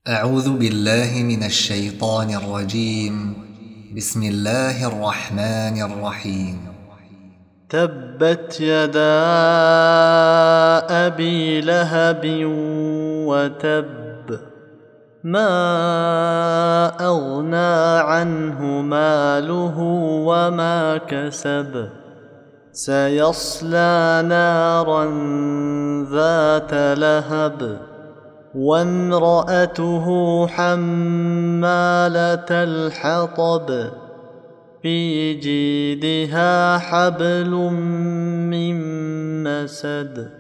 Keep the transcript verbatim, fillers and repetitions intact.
أعوذ بالله من الشيطان الرجيم. بسم الله الرحمن الرحيم. تبت يدا أبي لهب وتب، ما أغنى عنه ماله وما كسب، سيصلى نارا ذات لهب وامرأته حمالة الحطب، في جيدها حبل من مسد.